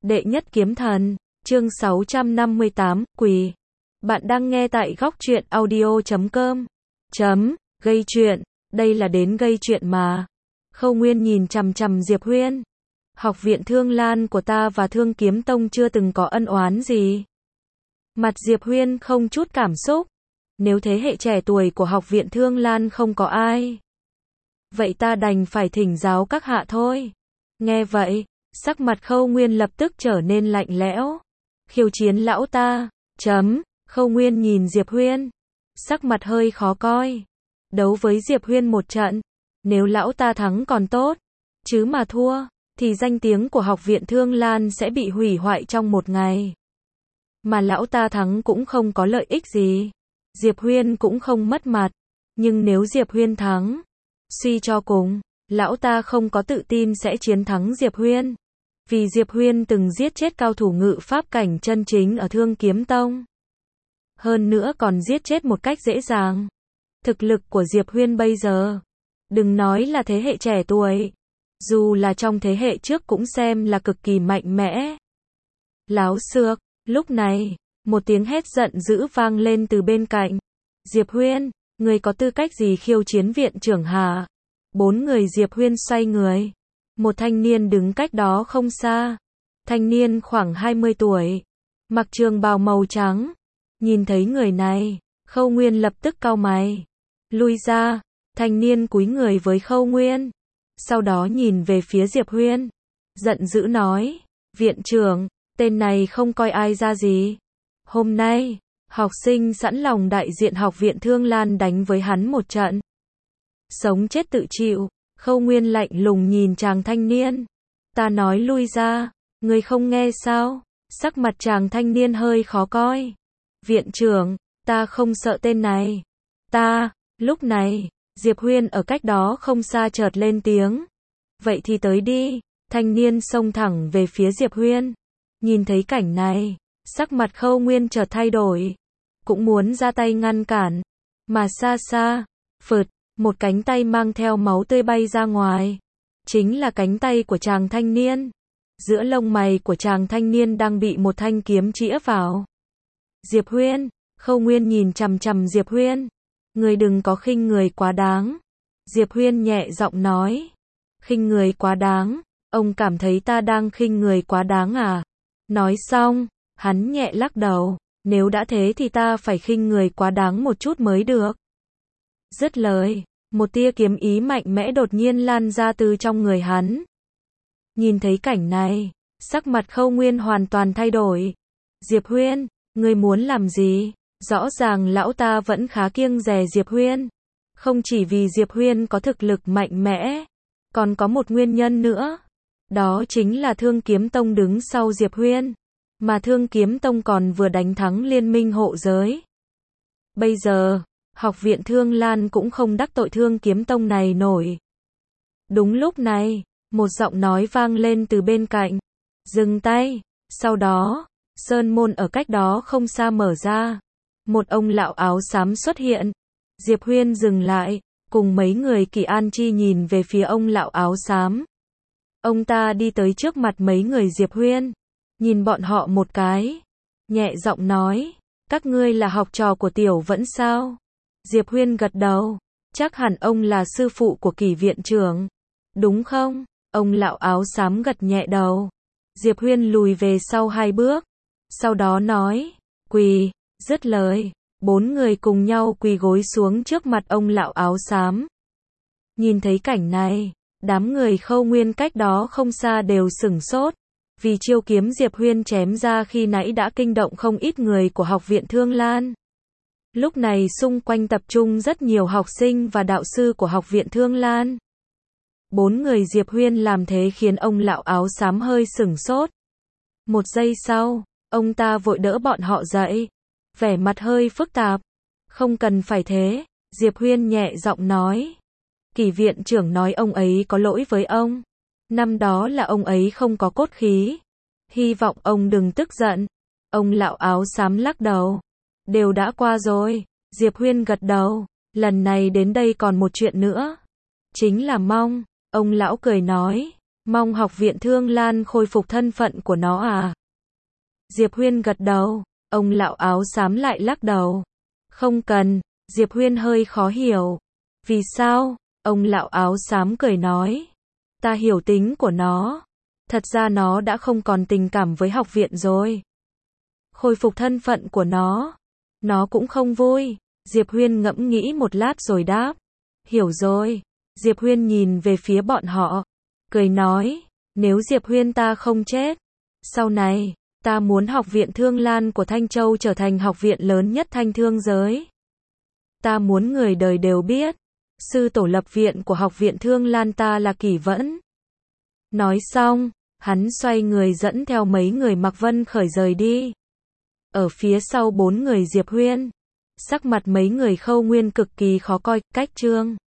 Đệ nhất kiếm thần, chương 658, quỳ. Bạn đang nghe tại góc truyện audio.com. Gây chuyện, đây là đến gây chuyện mà. Khâu Nguyên nhìn chằm chằm Diệp Huyên. Học viện Thương Lan của ta và Thương Kiếm Tông chưa từng có ân oán gì. Mặt Diệp Huyên không chút cảm xúc. Nếu thế hệ trẻ tuổi của học viện Thương Lan không có ai, vậy ta đành phải thỉnh giáo các hạ thôi. Nghe vậy, sắc mặt Khâu Nguyên lập tức trở nên lạnh lẽo. Khiêu chiến lão ta. Khâu Nguyên nhìn Diệp Huyên, sắc mặt hơi khó coi. Đấu với Diệp Huyên một trận, nếu lão ta thắng còn tốt, chứ mà thua, thì danh tiếng của học viện Thương Lan sẽ bị hủy hoại trong một ngày. Mà lão ta thắng cũng không có lợi ích gì. Diệp Huyên cũng không mất mặt. Nhưng nếu Diệp Huyên thắng, suy cho cùng, lão ta không có tự tin sẽ chiến thắng Diệp Huyên. Vì Diệp Huyên từng giết chết cao thủ ngự pháp cảnh chân chính ở Thương Kiếm Tông. Hơn nữa còn giết chết một cách dễ dàng. Thực lực của Diệp Huyên bây giờ, đừng nói là thế hệ trẻ tuổi, dù là trong thế hệ trước cũng xem là cực kỳ mạnh mẽ. Láo xược, lúc này, một tiếng hét giận dữ vang lên từ bên cạnh. Diệp Huyên, người có tư cách gì khiêu chiến viện trưởng hả? Bốn người Diệp Huyên xoay người. Một thanh niên đứng cách đó không xa. Thanh niên khoảng 20 tuổi, mặc trường bào màu trắng. Nhìn thấy người này, Khâu Nguyên lập tức cau mày. Lui ra, thanh niên cúi người với Khâu Nguyên. Sau đó nhìn về phía Diệp Huyên. Giận dữ nói, viện trưởng, tên này không coi ai ra gì. Hôm nay, học sinh sẵn lòng đại diện học viện Thương Lan đánh với hắn một trận. Sống chết tự chịu. Khâu Nguyên lạnh lùng nhìn chàng thanh niên. Ta nói lui ra, người không nghe sao? Sắc mặt chàng thanh niên hơi khó coi. Viện trưởng, ta không sợ tên này. Lúc này, Diệp Huyên ở cách đó không xa chợt lên tiếng. Vậy thì tới đi. Thanh niên xông thẳng về phía Diệp Huyên. Nhìn thấy cảnh này, sắc mặt Khâu Nguyên chợt thay đổi. Cũng muốn ra tay ngăn cản. Mà xa xa, phượt, một cánh tay mang theo máu tươi bay ra ngoài. Chính là cánh tay của chàng thanh niên. Giữa lông mày của chàng thanh niên đang bị một thanh kiếm chĩa vào. Diệp Huyên, Khâu Nguyên nhìn chằm chằm Diệp Huyên. Người đừng có khinh người quá đáng. Diệp Huyên nhẹ giọng nói. Khinh người quá đáng, ông cảm thấy ta đang khinh người quá đáng à? Nói xong, hắn nhẹ lắc đầu. Nếu đã thế thì ta phải khinh người quá đáng một chút mới được. Dứt lời, một tia kiếm ý mạnh mẽ đột nhiên lan ra từ trong người hắn. Nhìn thấy cảnh này, sắc mặt Khâu Nguyên hoàn toàn thay đổi. Diệp Huyên, ngươi muốn làm gì? Rõ ràng lão ta vẫn khá kiêng dè Diệp Huyên. Không chỉ vì Diệp Huyên có thực lực mạnh mẽ, còn có một nguyên nhân nữa. Đó chính là Thương Kiếm Tông đứng sau Diệp Huyên. Mà Thương Kiếm Tông còn vừa đánh thắng Liên minh hộ giới. Bây giờ, học viện Thương Lan cũng không đắc tội Thương Kiếm Tông này nổi. Đúng lúc này, một giọng nói vang lên từ bên cạnh. Dừng tay. Sau đó, sơn môn ở cách đó không xa mở ra. Một ông lão áo xám xuất hiện. Diệp Huyên dừng lại, cùng mấy người Kỳ An Chi nhìn về phía ông lão áo xám. Ông ta đi tới trước mặt mấy người Diệp Huyên, nhìn bọn họ một cái, nhẹ giọng nói, các ngươi là học trò của Tiểu Vẫn sao? Diệp Huyên gật đầu, chắc hẳn ông là sư phụ của Kỳ viện trưởng, đúng không? Ông lão áo xám gật nhẹ đầu. Diệp Huyên lùi về sau 2 bước, sau đó nói, quỳ. Dứt lời, 4 người cùng nhau quỳ gối xuống trước mặt ông lão áo xám. Nhìn thấy cảnh này, đám người Khâu Nguyên cách đó không xa đều sửng sốt. Vì chiêu kiếm Diệp Huyên chém ra khi nãy đã kinh động không ít người của học viện Thương Lan. Lúc này xung quanh tập trung rất nhiều học sinh và đạo sư của học viện Thương Lan. 4 người Diệp Huyên làm thế khiến ông lão áo xám hơi sửng sốt. Một giây sau, ông ta vội đỡ bọn họ dậy. Vẻ mặt hơi phức tạp. Không cần phải thế, Diệp Huyên nhẹ giọng nói. Kỳ viện trưởng nói ông ấy có lỗi với ông. Năm đó là ông ấy không có cốt khí. Hy vọng ông đừng tức giận. Ông lão áo xám lắc đầu. Đều đã qua rồi. Diệp Huyên gật đầu. Lần này đến đây còn một chuyện nữa. Chính là mong. Ông lão cười nói. Mong học viện Thương Lan khôi phục thân phận của nó à? Diệp Huyên gật đầu, ông lão áo xám lại lắc đầu. Không cần, Diệp Huyên hơi khó hiểu. Vì sao? Ông lão áo xám cười nói. Ta hiểu tính của nó. Thật ra nó đã không còn tình cảm với học viện rồi. Khôi phục thân phận của nó cũng không vui. Diệp Huyên ngẫm nghĩ một lát rồi đáp. Hiểu rồi. Diệp Huyên nhìn về phía bọn họ, cười nói, nếu Diệp Huyên ta không chết, sau này, ta muốn học viện Thương Lan của Thanh Châu trở thành học viện lớn nhất Thanh Thương giới. Ta muốn người đời đều biết, sư tổ lập viện của học viện Thương Lan ta là Kỷ Vẫn. Nói xong, hắn xoay người dẫn theo mấy người mặc vân khởi rời đi. Ở phía sau 4 người Diệp Huyên, sắc mặt mấy người Khâu Nguyên cực kỳ khó coi, cách Trương